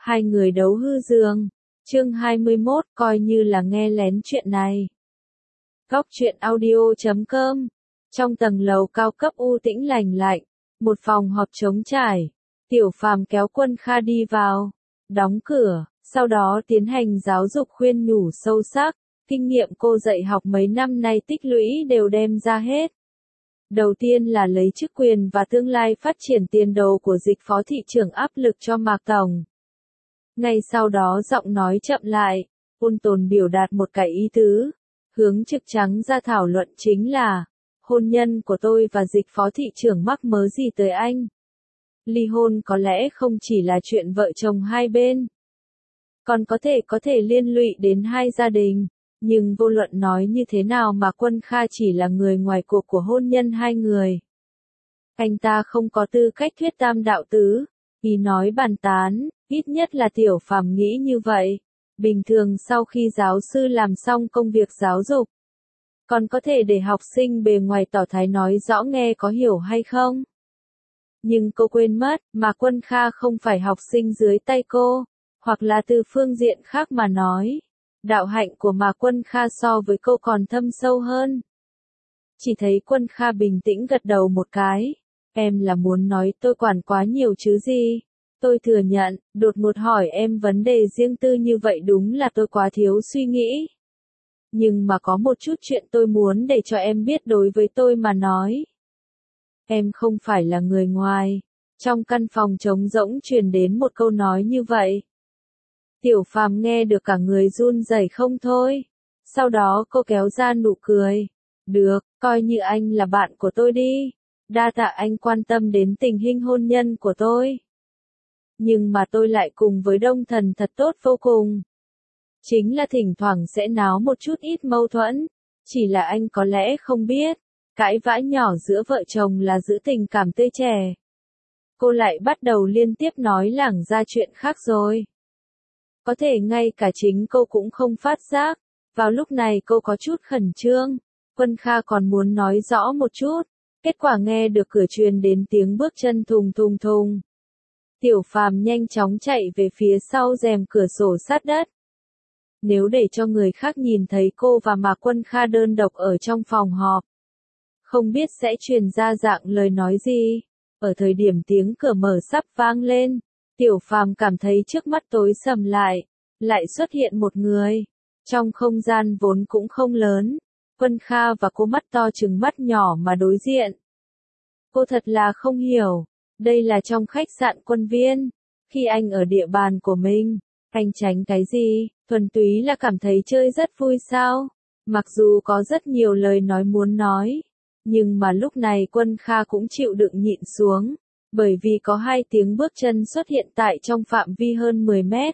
Hai người đấu hư giường. Chương 21, coi như là nghe lén chuyện này. Góc truyện audio.com. Trong tầng lầu cao cấp u tĩnh lành lạnh, một phòng họp trống trải. Tiểu Phàm kéo Quân Kha đi vào, đóng cửa, sau đó tiến hành giáo dục khuyên nhủ sâu sắc. Kinh nghiệm cô dạy học mấy năm nay tích lũy đều đem ra hết. Đầu tiên là lấy chức quyền và tương lai phát triển tiền đồ của Dịch phó thị trưởng áp lực cho Mạc Tổng. Ngay sau đó giọng nói chậm lại, ôn tồn biểu đạt một cái ý tứ, hướng trực trắng ra thảo luận chính là, hôn nhân của tôi và Dịch phó thị trưởng mắc mớ gì tới anh. Ly hôn có lẽ không chỉ là chuyện vợ chồng hai bên, còn có thể liên lụy đến hai gia đình. Nhưng vô luận nói như thế nào mà Quân Kha chỉ là người ngoài cuộc của hôn nhân hai người. Anh ta không có tư cách thuyết tam đạo tứ, ý nói bàn tán, ít nhất là Tiểu Phàm nghĩ như vậy. Bình thường sau khi giáo sư làm xong công việc giáo dục, còn có thể để học sinh bề ngoài tỏ thái nói rõ nghe có hiểu hay không. Nhưng cô quên mất, mà Quân Kha không phải học sinh dưới tay cô, hoặc là từ phương diện khác mà nói. Đạo hạnh của Mạc Quân Kha so với cô còn thâm sâu hơn. Chỉ thấy Quân Kha bình tĩnh gật đầu một cái. Em là muốn nói tôi quản quá nhiều chứ gì? Tôi thừa nhận, đột ngột hỏi em vấn đề riêng tư như vậy đúng là tôi quá thiếu suy nghĩ. Nhưng mà có một chút chuyện tôi muốn để cho em biết đối với tôi mà nói. Em không phải là người ngoài. Trong căn phòng trống rỗng truyền đến một câu nói như vậy. Tiểu Phàm nghe được cả người run rẩy không thôi. Sau đó cô kéo ra nụ cười. Được, coi như anh là bạn của tôi đi. Đa tạ anh quan tâm đến tình hình hôn nhân của tôi. Nhưng mà tôi lại cùng với Đông Thần thật tốt vô cùng. Chính là thỉnh thoảng sẽ náo một chút ít mâu thuẫn. Chỉ là anh có lẽ không biết. Cãi vã nhỏ giữa vợ chồng là giữ tình cảm tươi trẻ. Cô lại bắt đầu liên tiếp nói lảng ra chuyện khác rồi. Có thể ngay cả chính cô cũng không phát giác. Vào lúc này cô có chút khẩn trương. Quân Kha còn muốn nói rõ một chút. Kết quả nghe được cửa truyền đến tiếng bước chân thùng thùng thùng. Tiểu Phàm nhanh chóng chạy về phía sau rèm cửa sổ sát đất. Nếu để cho người khác nhìn thấy cô và Mạc Quân Kha đơn độc ở trong phòng họp, không biết sẽ truyền ra dạng lời nói gì. Ở thời điểm tiếng cửa mở sắp vang lên, Tiểu Phàm cảm thấy trước mắt tối sầm lại xuất hiện một người. Trong không gian vốn cũng không lớn, Quân Kha và cô mắt to trừng mắt nhỏ mà đối diện. Cô thật là không hiểu, đây là trong khách sạn Quân Viên, khi anh ở địa bàn của mình, anh tránh cái gì, thuần túy là cảm thấy chơi rất vui sao? Mặc dù có rất nhiều lời nói muốn nói, nhưng mà lúc này Quân Kha cũng chịu đựng nhịn xuống. Bởi vì có hai tiếng bước chân xuất hiện tại trong phạm vi hơn 10 mét.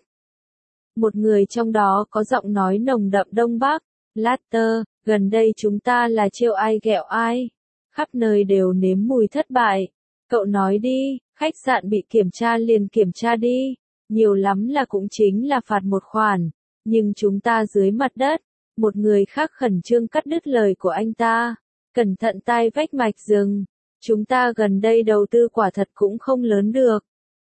Một người trong đó có giọng nói nồng đậm Đông Bắc, Latter, gần đây chúng ta là trêu ai ghẹo ai. Khắp nơi đều nếm mùi thất bại. Cậu nói đi, khách sạn bị kiểm tra liền kiểm tra đi. Nhiều lắm là cũng chính là phạt một khoản. Nhưng chúng ta dưới mặt đất. Một người khác khẩn trương cắt đứt lời của anh ta. Cẩn thận tai vách mạch rừng. Chúng ta gần đây đầu tư quả thật cũng không lớn được.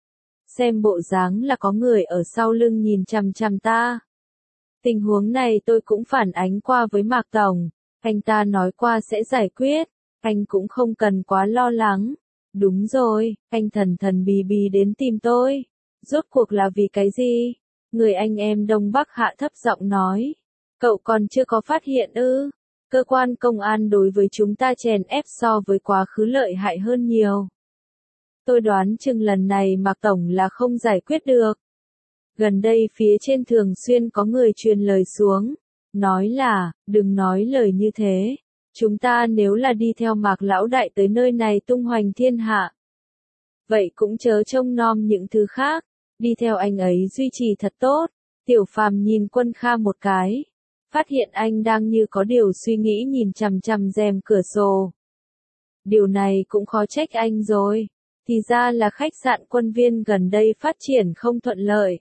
Xem bộ dáng là có người ở sau lưng nhìn chằm chằm ta. Tình huống này tôi cũng phản ánh qua với Mạc Tổng. Anh ta nói qua sẽ giải quyết. Anh cũng không cần quá lo lắng. Đúng rồi, anh thần thần bì bì đến tìm tôi. Rốt cuộc là vì cái gì? Người anh em Đông Bắc hạ thấp giọng nói. Cậu còn chưa có phát hiện ư? Cơ quan công an đối với chúng ta chèn ép so với quá khứ lợi hại hơn nhiều. Tôi đoán chừng lần này Mạc Tổng là không giải quyết được. Gần đây phía trên thường xuyên có người truyền lời xuống. Nói là, đừng nói lời như thế. Chúng ta nếu là đi theo Mạc Lão Đại tới nơi này tung hoành thiên hạ. Vậy cũng chớ trông nom những thứ khác. Đi theo anh ấy duy trì thật tốt. Tiểu Phàm nhìn Quân Kha một cái. Phát hiện anh đang như có điều suy nghĩ nhìn chằm chằm rèm cửa sổ. Điều này cũng khó trách anh rồi. Thì ra là khách sạn Quân Viên gần đây phát triển không thuận lợi.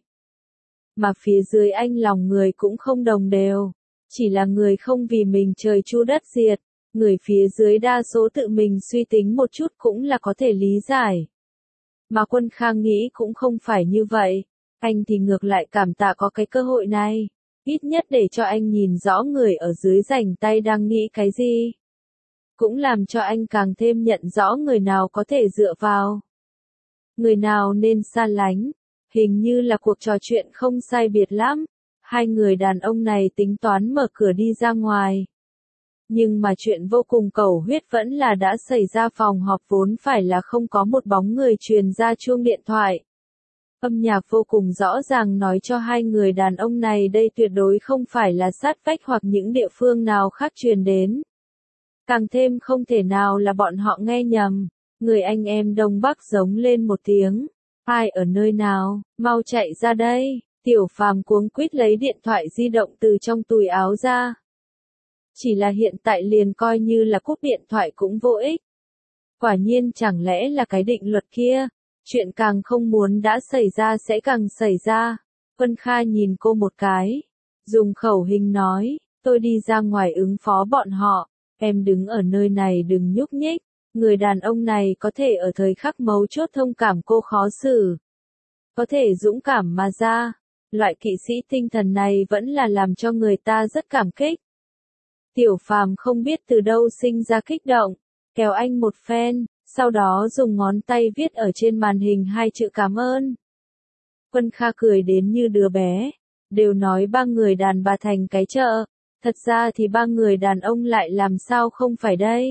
Mà phía dưới anh lòng người cũng không đồng đều. Chỉ là người không vì mình trời chu đất diệt. Người phía dưới đa số tự mình suy tính một chút cũng là có thể lý giải. Mà Quân Kha nghĩ cũng không phải như vậy. Anh thì ngược lại cảm tạ có cái cơ hội này, ít nhất để cho anh nhìn rõ người ở dưới rảnh tay đang nghĩ cái gì. Cũng làm cho anh càng thêm nhận rõ người nào có thể dựa vào, người nào nên xa lánh. Hình như là cuộc trò chuyện không sai biệt lắm. Hai người đàn ông này tính toán mở cửa đi ra ngoài. Nhưng mà chuyện vô cùng cầu huyết vẫn là đã xảy ra, phòng họp vốn phải là không có một bóng người, truyền ra chuông điện thoại. Âm nhạc vô cùng rõ ràng nói cho hai người đàn ông này đây tuyệt đối không phải là sát vách hoặc những địa phương nào khác truyền đến. Càng thêm không thể nào là bọn họ nghe nhầm. Người anh em Đông Bắc giống lên một tiếng. Ai ở nơi nào, mau chạy ra đây. Tiểu Phàm cuống quýt lấy điện thoại di động từ trong túi áo ra. Chỉ là hiện tại liền coi như là cúp điện thoại cũng vô ích. Quả nhiên chẳng lẽ là cái định luật kia. Chuyện càng không muốn đã xảy ra sẽ càng xảy ra. Vân Kha nhìn cô một cái. Dùng khẩu hình nói, tôi đi ra ngoài ứng phó bọn họ. Em đứng ở nơi này đừng nhúc nhích. Người đàn ông này có thể ở thời khắc mấu chốt thông cảm cô khó xử. Có thể dũng cảm mà ra. Loại kỵ sĩ tinh thần này vẫn là làm cho người ta rất cảm kích. Tiểu Phàm không biết từ đâu sinh ra kích động. Kéo anh một phen, sau đó dùng ngón tay viết ở trên màn hình hai chữ cảm ơn. Vân Kha cười đến như đứa bé. Đều nói ba người đàn bà thành cái chợ. Thật ra thì ba người đàn ông lại làm sao không phải đây.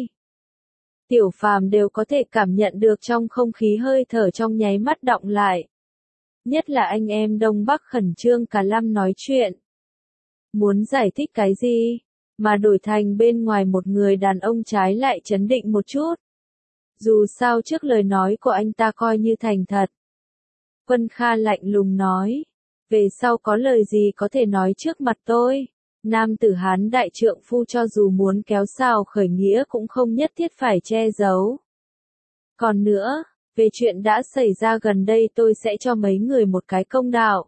Tiểu Phàm đều có thể cảm nhận được trong không khí hơi thở trong nháy mắt đọng lại. Nhất là anh em Đông Bắc khẩn trương cả năm nói chuyện. Muốn giải thích cái gì, mà đổi thành bên ngoài một người đàn ông trái lại trấn định một chút. Dù sao trước lời nói của anh ta coi như thành thật. Vân Kha lạnh lùng nói, về sau có lời gì có thể nói trước mặt tôi. Nam tử Hán đại trượng phu cho dù muốn kéo sào khởi nghĩa cũng không nhất thiết phải che giấu. Còn nữa, về chuyện đã xảy ra gần đây tôi sẽ cho mấy người một cái công đạo.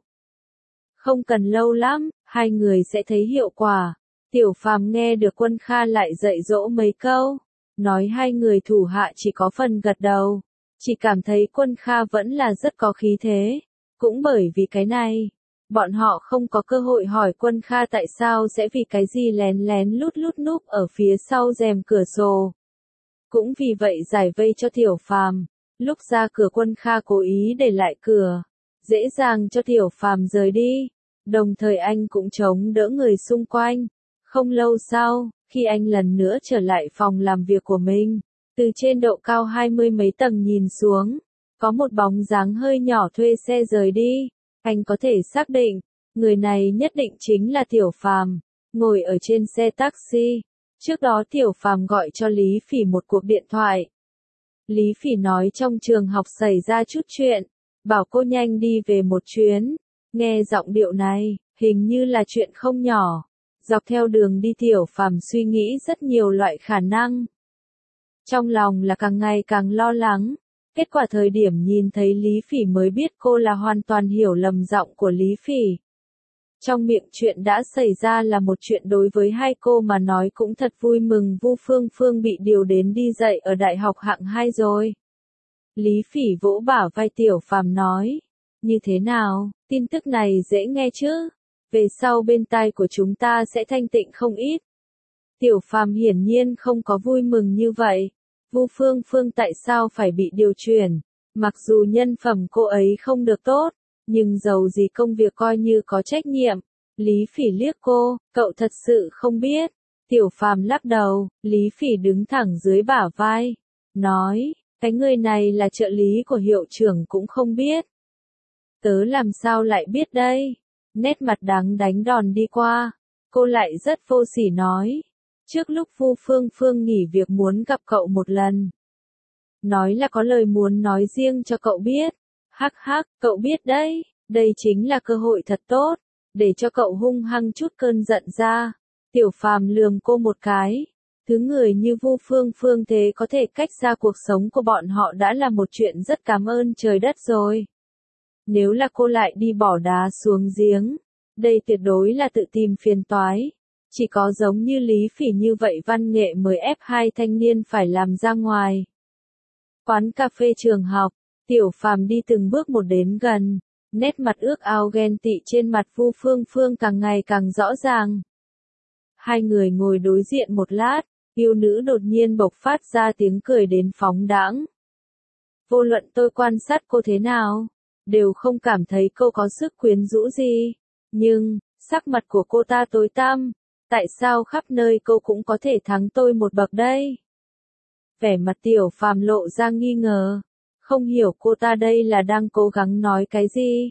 Không cần lâu lắm, hai người sẽ thấy hiệu quả. Tiểu Phàm nghe được Vân Kha lại dạy dỗ mấy câu. Nói hai người thủ hạ chỉ có phần gật đầu. Chỉ cảm thấy Vân Kha vẫn là rất có khí thế. Cũng bởi vì cái này, bọn họ không có cơ hội hỏi Vân Kha tại sao sẽ vì cái gì lén lén lút núp ở phía sau rèm cửa sổ. Cũng vì vậy giải vây cho Tiểu Phàm. Lúc ra cửa Vân Kha cố ý để lại cửa, dễ dàng cho Tiểu Phàm rời đi. Đồng thời anh cũng chống đỡ người xung quanh. Không lâu sau, khi anh lần nữa trở lại phòng làm việc của mình, từ trên độ cao 20 mấy tầng nhìn xuống, có một bóng dáng hơi nhỏ thuê xe rời đi. Anh có thể xác định, người này nhất định chính là Tiểu Phàm, ngồi ở trên xe taxi. Trước đó Tiểu Phàm gọi cho Lý Phỉ một cuộc điện thoại. Lý Phỉ nói trong trường học xảy ra chút chuyện, bảo cô nhanh đi về một chuyến. Nghe giọng điệu này, hình như là chuyện không nhỏ. Dọc theo đường đi Tiểu Phàm suy nghĩ rất nhiều loại khả năng. Trong lòng là càng ngày càng lo lắng. Kết quả thời điểm nhìn thấy Lý Phỉ mới biết cô là hoàn toàn hiểu lầm giọng của Lý Phỉ. Trong miệng chuyện đã xảy ra là một chuyện đối với hai cô mà nói cũng thật vui mừng. Vu Phương Phương bị điều đến đi dạy ở đại học hạng 2 rồi. Lý Phỉ vỗ bả vai Tiểu Phàm nói. Như thế nào, tin tức này dễ nghe chứ? Về sau bên tai của chúng ta sẽ thanh tịnh không ít. Tiểu Phàm hiển nhiên không có vui mừng như vậy. Vu Phương Phương tại sao phải bị điều chuyển? Mặc dù nhân phẩm cô ấy không được tốt, nhưng dầu gì công việc coi như có trách nhiệm. Lý Phỉ liếc cô, cậu thật sự không biết. Tiểu Phàm lắc đầu, Lý Phỉ đứng thẳng dưới bả vai. Nói, cái người này là trợ lý của hiệu trưởng cũng không biết. Tớ làm sao lại biết đây? Nét mặt đáng đánh đòn đi qua. Cô lại rất vô sỉ nói. Trước lúc Vu Phương Phương nghỉ việc muốn gặp cậu một lần. Nói là có lời muốn nói riêng cho cậu biết. Hắc hắc, cậu biết đấy, đây chính là cơ hội thật tốt, để cho cậu hung hăng chút cơn giận ra. Tiểu Phàm lườm cô một cái. Thứ người như Vu Phương Phương thế có thể cách xa cuộc sống của bọn họ đã là một chuyện rất cảm ơn trời đất rồi. Nếu là cô lại đi bỏ đá xuống giếng, đây tuyệt đối là tự tìm phiền toái. Chỉ có giống như Lý Phỉ như vậy văn nghệ mới ép hai thanh niên phải làm ra ngoài. Quán cà phê trường học, Tiểu Phàm đi từng bước một đến gần. Nét mặt ước ao ghen tị trên mặt Vu Phương Phương càng ngày càng rõ ràng. Hai người ngồi đối diện một lát, yêu nữ đột nhiên bộc phát ra tiếng cười đến phóng đãng. Vô luận tôi quan sát cô thế nào, đều không cảm thấy cô có sức quyến rũ gì. Nhưng, sắc mặt của cô ta tối tăm, tại sao khắp nơi cô cũng có thể thắng tôi một bậc đây? Vẻ mặt Tiểu Phàm lộ ra nghi ngờ, không hiểu cô ta đây là đang cố gắng nói cái gì.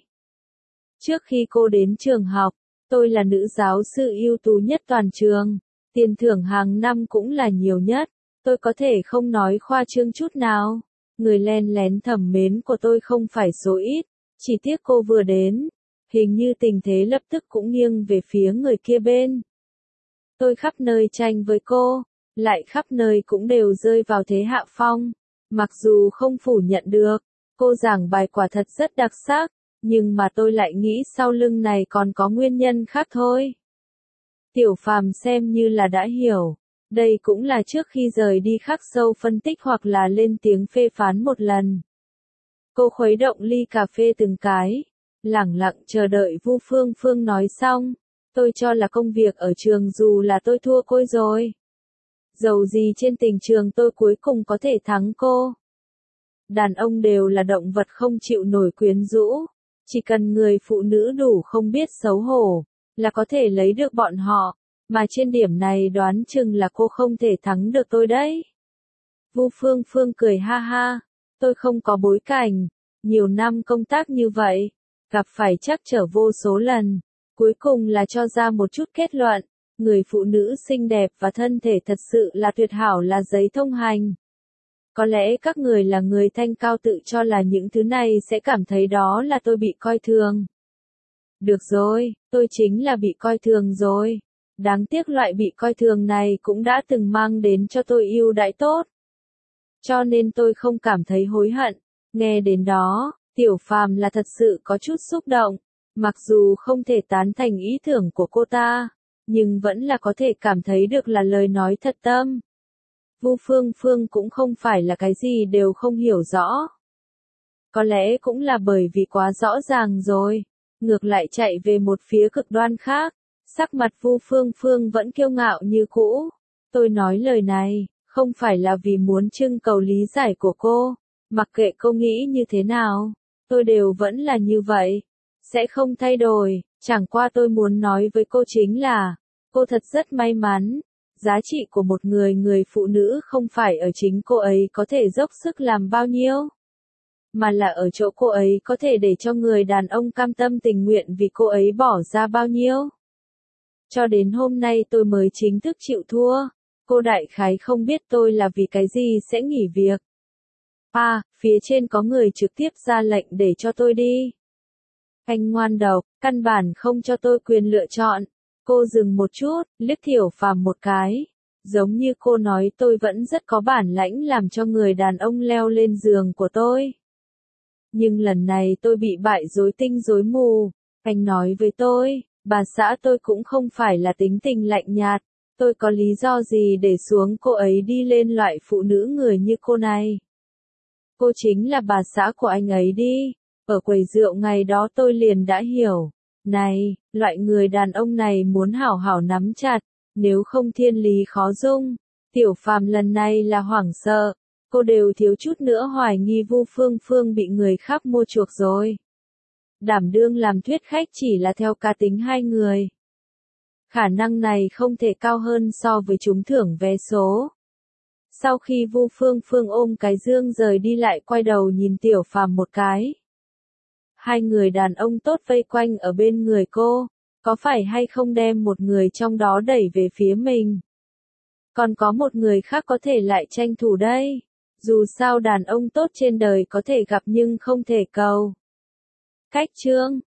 Trước khi cô đến trường học, tôi là nữ giáo sư ưu tú nhất toàn trường, tiền thưởng hàng năm cũng là nhiều nhất, tôi có thể không nói khoa trương chút nào. Người len lén thầm mến của tôi không phải số ít, chỉ tiếc cô vừa đến, hình như tình thế lập tức cũng nghiêng về phía người kia bên. Tôi khắp nơi tranh với cô, lại khắp nơi cũng đều rơi vào thế hạ phong. Mặc dù không phủ nhận được, cô giảng bài quả thật rất đặc sắc, nhưng mà tôi lại nghĩ sau lưng này còn có nguyên nhân khác thôi. Tiểu Phàm xem như là đã hiểu, đây cũng là trước khi rời đi khắc sâu phân tích hoặc là lên tiếng phê phán một lần. Cô khuấy động ly cà phê từng cái, lẳng lặng chờ đợi Vu Phương Phương nói xong. Tôi cho là công việc ở trường dù là tôi thua cô rồi. Dầu gì trên tình trường tôi cuối cùng có thể thắng cô. Đàn ông đều là động vật không chịu nổi quyến rũ. Chỉ cần người phụ nữ đủ không biết xấu hổ, là có thể lấy được bọn họ. Mà trên điểm này đoán chừng là cô không thể thắng được tôi đấy. Vu Phương Phương cười ha ha. Tôi không có bối cảnh. Nhiều năm công tác như vậy. Gặp phải trắc trở vô số lần. Cuối cùng là cho ra một chút kết luận. Người phụ nữ xinh đẹp và thân thể thật sự là tuyệt hảo là giấy thông hành. Có lẽ các người là người thanh cao tự cho là những thứ này sẽ cảm thấy đó là tôi bị coi thường. Được rồi, tôi chính là bị coi thường rồi. Đáng tiếc loại bị coi thường này cũng đã từng mang đến cho tôi ưu đãi tốt. Cho nên tôi không cảm thấy hối hận. Nghe đến đó, Tiểu Phàm là thật sự có chút xúc động. Mặc dù không thể tán thành ý tưởng của cô ta, nhưng vẫn là có thể cảm thấy được là lời nói thật tâm. Vu Phương Phương cũng không phải là cái gì đều không hiểu rõ. Có lẽ cũng là bởi vì quá rõ ràng rồi, ngược lại chạy về một phía cực đoan khác. Sắc mặt Vu Phương Phương vẫn kiêu ngạo như cũ. Tôi nói lời này, không phải là vì muốn trưng cầu lý giải của cô, mặc kệ cô nghĩ như thế nào, tôi đều vẫn là như vậy, sẽ không thay đổi, chẳng qua tôi muốn nói với cô chính là, cô thật rất may mắn. Giá trị của một người phụ nữ không phải ở chính cô ấy có thể dốc sức làm bao nhiêu, mà là ở chỗ cô ấy có thể để cho người đàn ông cam tâm tình nguyện vì cô ấy bỏ ra bao nhiêu. Cho đến hôm nay tôi mới chính thức chịu thua, cô đại khái không biết tôi là vì cái gì sẽ nghỉ việc. Phía trên có người trực tiếp ra lệnh để cho tôi đi. Anh ngoan độc, căn bản không cho tôi quyền lựa chọn. Cô dừng một chút, liếc Tiểu Phàm một cái. Giống như cô nói tôi vẫn rất có bản lãnh làm cho người đàn ông leo lên giường của tôi. Nhưng lần này tôi bị bại rối tinh rối mù. Anh nói với tôi, bà xã tôi cũng không phải là tính tình lạnh nhạt. Tôi có lý do gì để xuống cô ấy đi lên loại phụ nữ người như cô này. Cô chính là bà xã của anh ấy đi. Ở quầy rượu ngày đó tôi liền đã hiểu. Này, loại người đàn ông này muốn hảo hảo nắm chặt, nếu không thiên lý khó dung. Tiểu Phàm lần này là hoảng sợ, cô đều thiếu chút nữa hoài nghi Vu Phương Phương bị người khác mua chuộc rồi. Đảm đương làm thuyết khách chỉ là theo cá tính hai người. Khả năng này không thể cao hơn so với trúng thưởng vé số. Sau khi Vu Phương Phương ôm cái dương rời đi lại quay đầu nhìn Tiểu Phàm một cái. Hai người đàn ông tốt vây quanh ở bên người cô, có phải hay không đem một người trong đó đẩy về phía mình? Còn có một người khác có thể lại tranh thủ đây. Dù sao đàn ông tốt trên đời có thể gặp nhưng không thể cầu. Cách chương